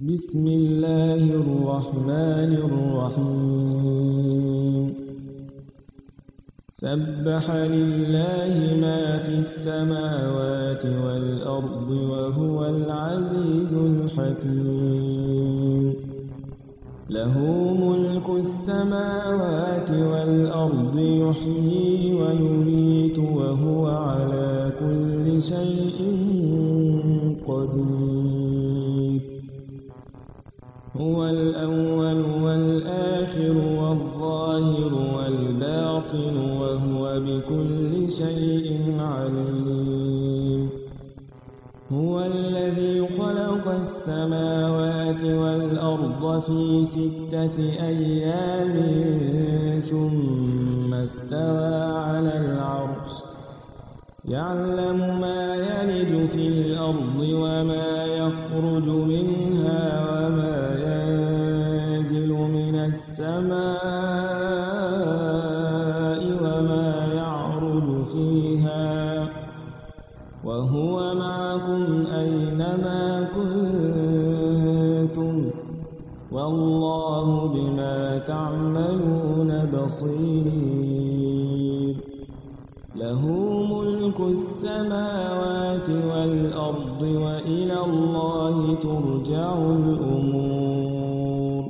بسم الله الرحمن الرحيم سبح لله ما في السماوات والأرض وهو العزيز الحكيم له ملك السماوات والأرض يحيي ويميت وهو على كل شيء قدير هو الأول والآخر والظاهر والباطن وهو بكل شيء عليم هو الذي خلق السماوات والأرض في 6 أيام ثم استوى على العرش يعلم ما يلج في الأرض وما يخرج منها وما ينزل من السماء وما يعرج فيها وهو معكم أينما كنتم والله بما تعملون بصير له ملك السماوات والأرض وإلى الله ترجع الأمور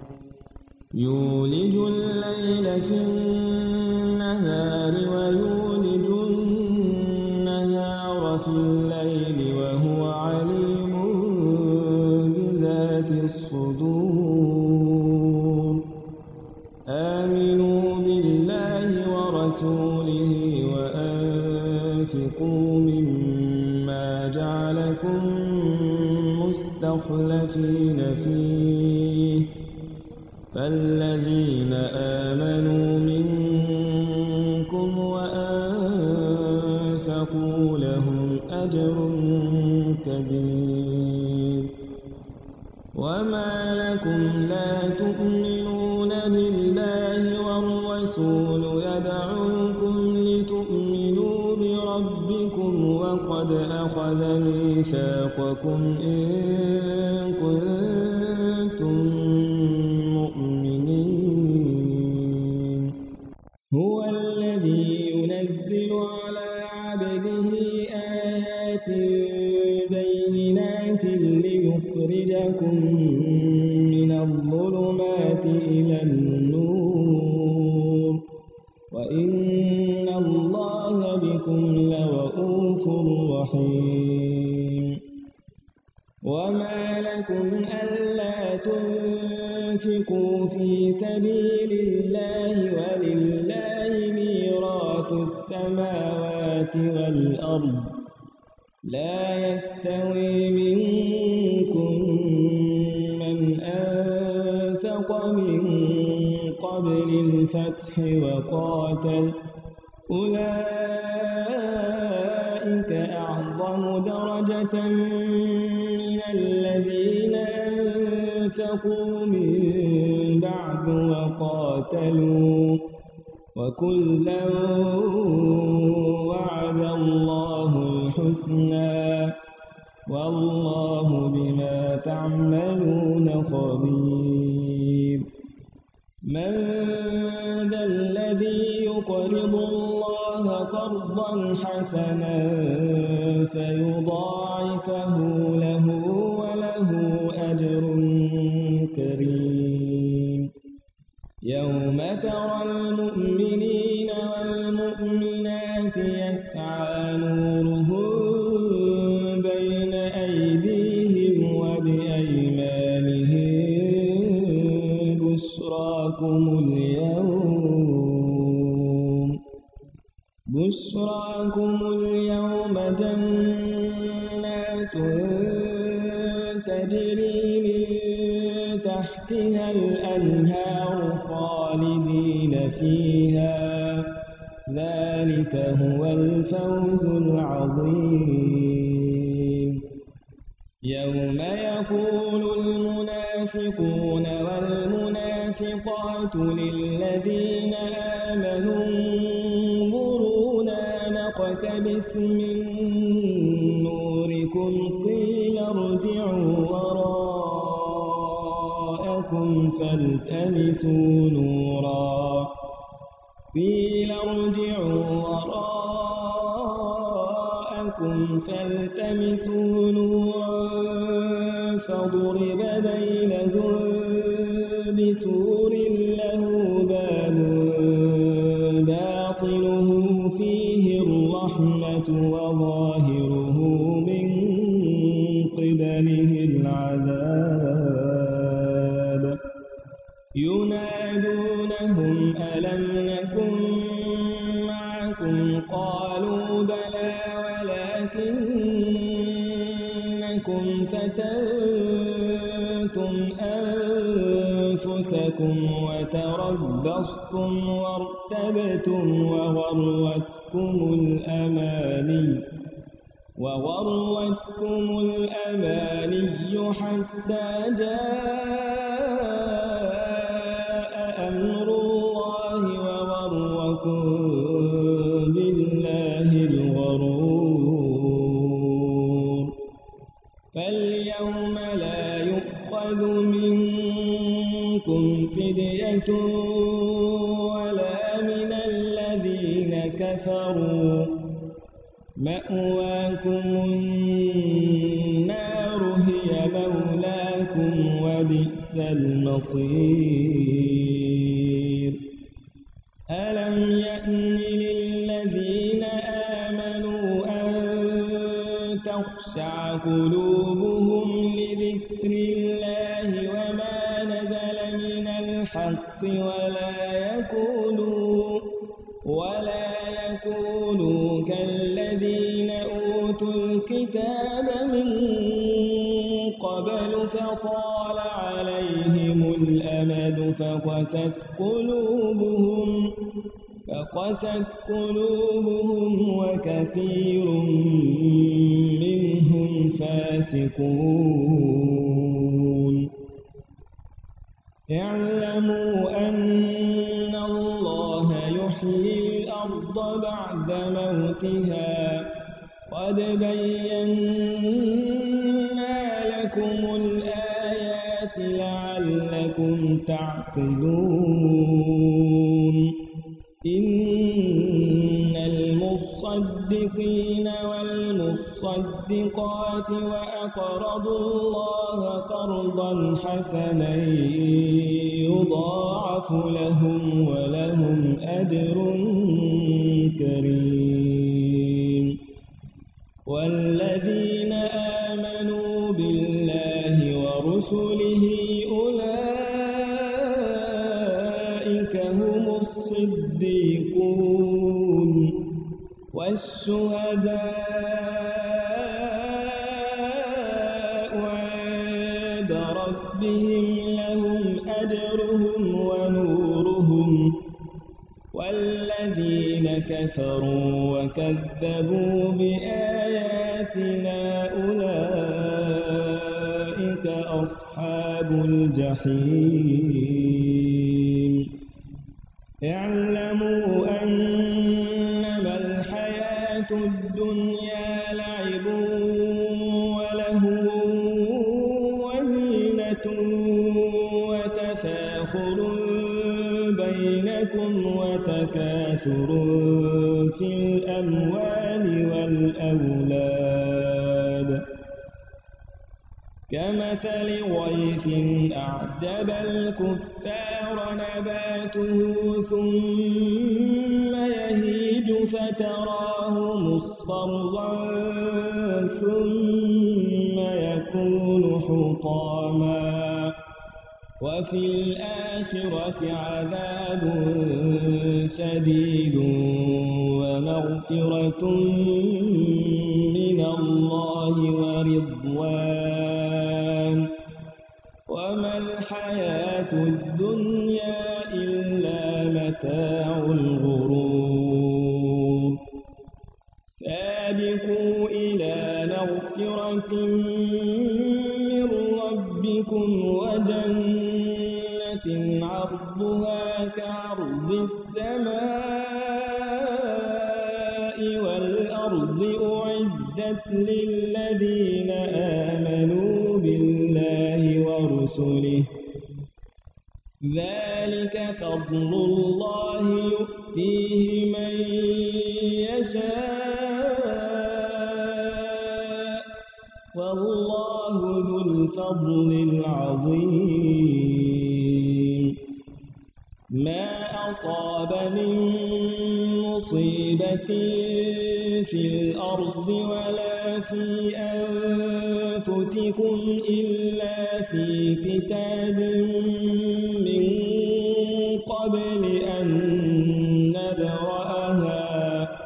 يولج الليل في النهار ويولج النهار في الليل وهو عليم بذات الصدور آمنوا بالله ورسوله وأنفقوا مما جعلكم مستخلفين فيه فالذين آمنوا منكم وأنفقوا لهم أجر كبير وما لكم لا تؤمنون بالله والرسول يدعوكم لتؤمنوا بربكم وقد أخذ ميثاقكم إن كنتم مؤمنين هو الذي ينزل على عبده آيات بينات ليخرجكم من الظلمات إلى النور وإن الله بكم لرءوف رحيم وما لكم ألا تنفقوا في سبيل الله ولله ميراث السماوات والأرض لا يستوي منكم من أنفق من قبل الفتح وقاتل أولئك أعظم درجة من الذين أنفقوا من بعد وقاتلوا وكلا وعد الله الحسنى والله بما تعملون خبير من ذا الذي يقرض الله قرضا حسنا فيضاعفه له وله أجر كريم يوم ترى المؤمنين والمؤمنات يسعى نورهم بين أيديهم وبأيمانهم بشراكم اليوم جنات تجري من تحتها الأنهار خالدين فيها ذلك هو الفوز العظيم يوم يقول المنافقون والمنافقات للذين آمنوا انظرونا نقتبس من نوركم قيل ارجعوا وراءكم فالتمسوا نورا قيل ارجعوا وراءكم فالتمسوا نورا فضرب بينهم بسور له باب باطنه فيه الرحمة وظاهره من قبله العذاب ينادونهم ألم نكن معكم قالوا بلى ولكنكم فتنتم أنفسكم وتربصتم وارتبتم وغرتكم الأماني حتى جاء أمر الله وغركم بالله الغرور فاليوم لا يؤخذ منكم فدية ولا من الذين كفروا مأواكم النار هي مولاكم وبئس المصير ألم يأن للذين آمنوا أن تخشع قلوبهم لذكر الله وما نزل من الحق ولا يكونوا كالذين أوتوا الكتاب من قبل فطال عليهم الأمد فقست قلوبهم وكثير منهم فاسقون اعلموا أن الله يحيي الأرض بعد موتها قد بينا لكم الآيات لعلكم تعقلون إن المصدقين والمصدقات وأقرضوا الله قرضا حسنا يضاعف لهم ولهم أجر كريم والذين آمنوا بالله ورسله أولئك هم الصديقون والشهداء عند ربهم لهم أجرهم ونورهم والذين كفروا وكذبوا بآياتنا أولئك أصحاب الجحيم اعلموا أنما الحياة الدنيا لعب ولهو وزينة وتفاخر بينكم وتكاثر في الأموال والأولاد كمثل غيث أعجب الكفار نباته ثم يهيج فتراه مصفرا ثم يكون حطاما وفي الآخرة عذاب شديد ومغفرة من الله ورضوان وما الحياة الدنيا إلا متاع الغرور سابقوا إلى مغفرة من ربكم وجنة عرضها كعرض السماء والأرض أعدت للذين آمنوا بالله ورسله ذلك فضل الله يؤتيه من يشاء والله ذو الفضل العظيم ما أصاب من مصيبة في الأرض ولا في أنفسكم إلا في كتاب من قبل أن نبرأها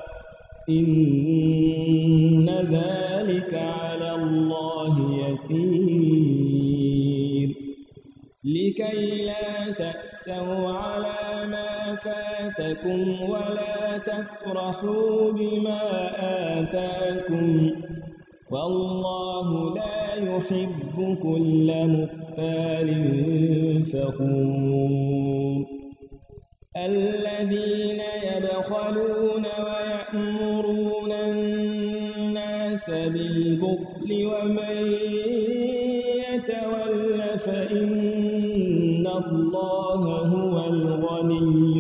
إن ذلك على الله يسير لكي لا تأسوا على ما فاتكم ولا تفرحوا بما آتاكم والله لا يحب كل مختال فخور الذين يبخلون ويأمرون الناس بالبخل ومن يتول فإن الله هو الغني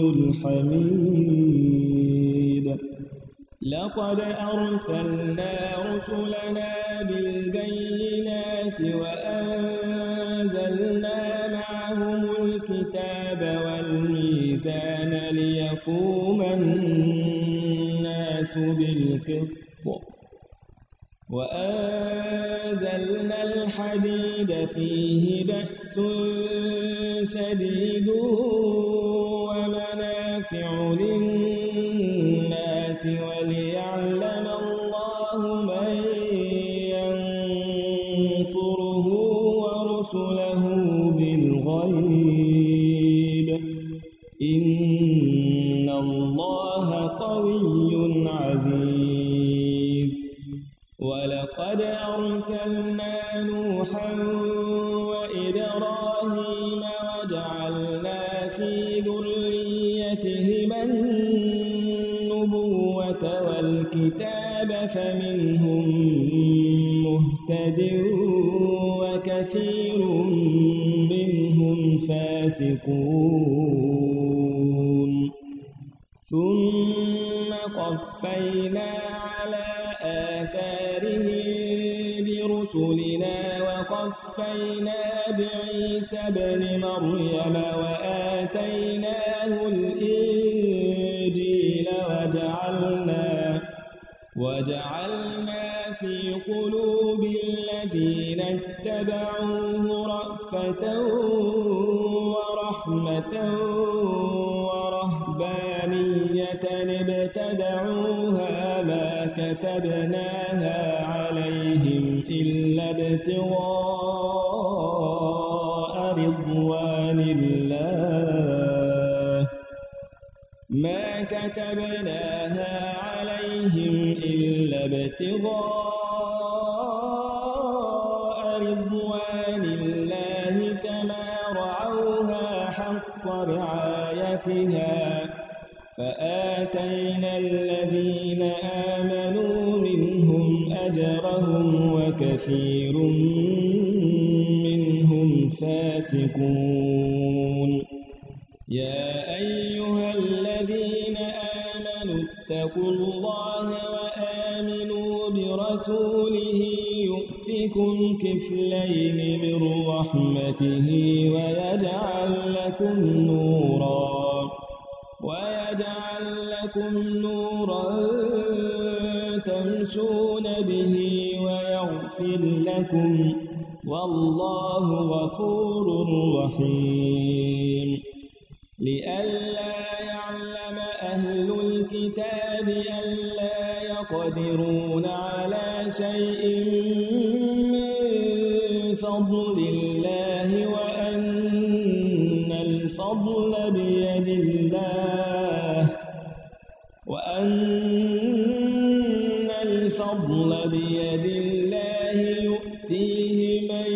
الحميد لقد أرسلنا رسلنا بالبينات وأنزلنا معهم الكتاب والميزان ليقوم الناس بالقسط وأنزلنا الحديد فيه بأس شديد ومنافع للناس وليعلم الله من ينصره ورسله بالغيب إن الله قوي عزيز ولقد أرسلنا نوحا وإبراهيم وجعلنا في ذريتهما النبوة والكتاب فمنهم مهتد وكثير منهم فاسقون ثم قفينا على آثارهم برسلنا وقفينا بعيسى ابن مريم وآتيناه الإنجيل وجعلنا في قلوب الذين اتبعوه رأفة ورحمة ورهبانية ابتدعوها ما كتبناها عليهم إلا ابتغاء رضوان الله ما كتبناها عليهم إلا ابتغاء رضوان الله فما رعوها حق رعايتها فآتينا الذين آمنوا منهم أجرهم وكثير منهم فاسقون يا أيها الذين آمنوا اتقوا الله وآمنوا برسوله يؤتكم كفلين من رحمته ويجعل لكم نورا تمشون به ويغفر لكم والله غفور رحيم لئلا يعلم أهل الكتاب ألا يقدرون على شيء من فضل الله وأن الفضل بيد الله يؤتيه من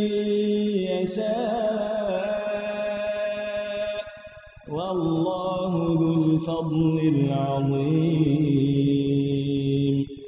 يشاء والله ذو الفضل العظيم